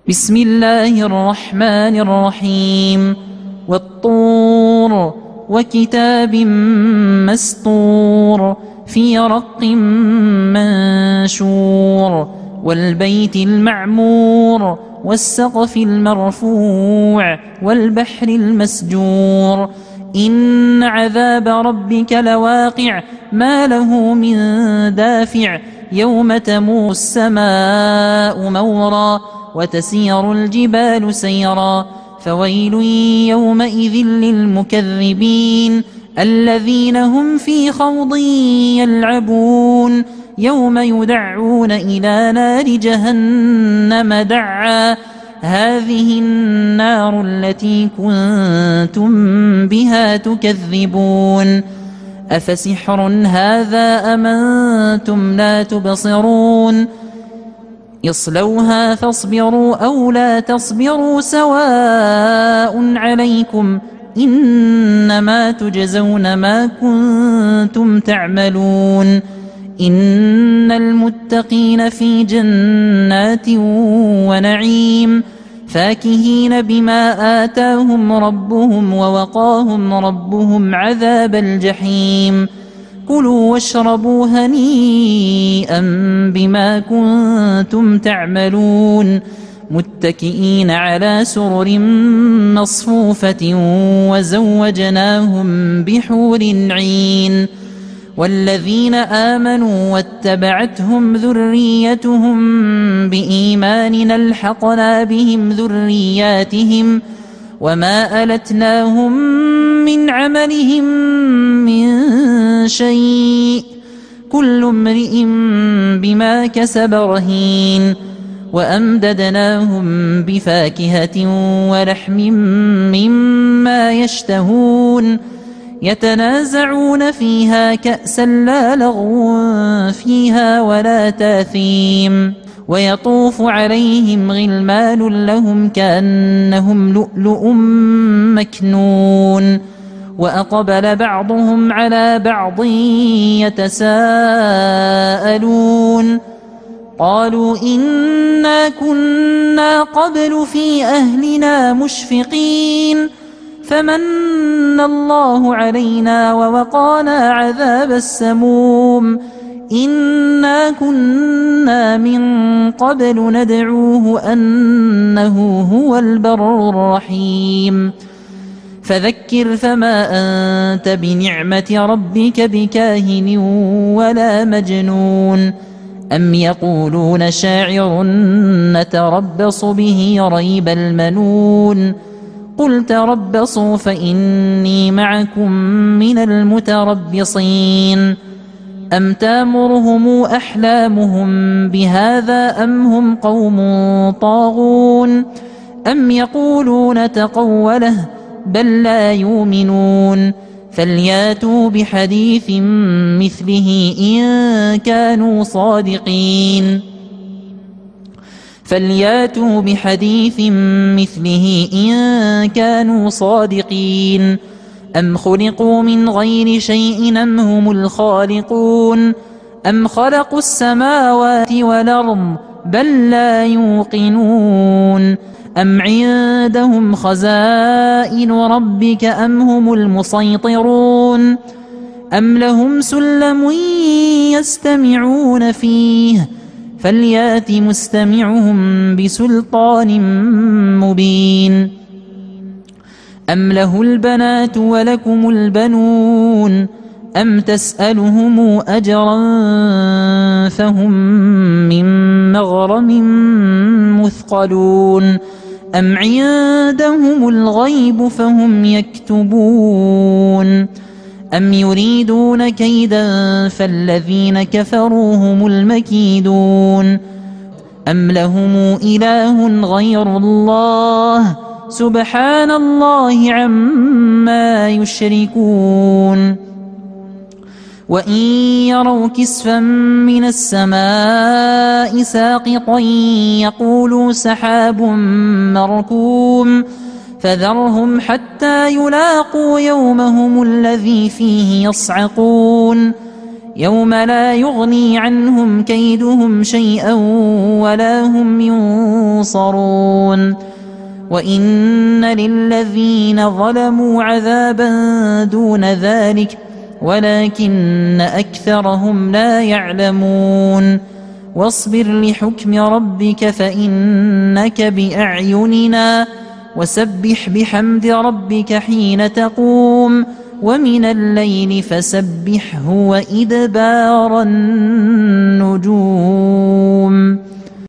بسم الله الرحمن الرحيم والطور وكتاب مسطور في رق منشور والبيت المعمور والسقف المرفوع والبحر المسجور إن عذاب ربك لواقع ما له من دافع يوم تمور السماء مورا وتسير الجبال سيرا فويل يومئذ للمكذبين الذين هم في خوض يلعبون يوم يدعون إلى نار جهنم دعا هذه النار التي كنتم بها تكذبون أفسحر هذا أم أنتم لا تبصرون اصلوها فاصبروا أو لا تصبروا سواء عليكم إنما تجزون ما كنتم تعملون إن المتقين في جنات ونعيم فاكهين بما آتاهم ربهم ووقاهم ربهم عذاب الجحيم كلوا واشربوا هنيئا بما كنتم تعملون متكئين على سرر مصفوفة وزوجناهم بحور عين والذين آمنوا واتبعتهم ذريتهم بإيمان ألحقنا بهم ذرياتهم وما ألتناهم من عملهم من شيء كل امرئ بما كسب رهين وأمددناهم بفاكهة ولحم مما يشتهون يتنازعون فيها كأسا لا لغو فيها ولا تاثيم ويطوف عليهم غلمان لهم كأنهم لؤلؤ مكنون وأقبل بعضهم على بعض يتساءلون قالوا إنا كنا قبل في أهلنا مشفقين فمن الله علينا ووقانا عذاب السموم إنا كنا من قبل ندعوه أنه هو البر الرحيم فذكر فما أنت بنعمة ربك بكاهن ولا مجنون أم يقولون شاعر نتربص به ريب المنون قل تربصوا فإني معكم من المتربصين أم تامرهم أحلامهم بهذا أم هم قوم طاغون أم يقولون تقوله بل لا يؤمنون فلياتوا بحديث مثله إن كانوا صادقين فلياتوا بحديث مثله إن كانوا صادقين أم خلقوا من غير شيء أم هم الخالقون أم خلقوا السماوات والأرض بل لا يوقنون أم عندهم خزائن ربك أم هم المسيطرون أم لهم سلم يستمعون فيه فليات مستمعهم بسلطان مبين أم له البنات ولكم البنون أم تسألهم أجرا فهم من مغرم مثقلون أم عندهم الغيب فهم يكتبون أم يريدون كيدا فالذين كفروا هم المكيدون أم لهم إله غير الله سبحان الله عما يشركون وإن يروا كسفا من السماء ساقطا يقولوا سحاب مركوم فذرهم حتى يلاقوا يومهم الذي فيه يصعقون يوم لا يغني عنهم كيدهم شيئا ولا هم ينصرون وإن للذين ظلموا عذابا دون ذلك ولكن أكثرهم لا يعلمون واصبر لحكم ربك فإنك بأعيننا وسبح بحمد ربك حين تقوم ومن الليل فسبحه وإدبار النجوم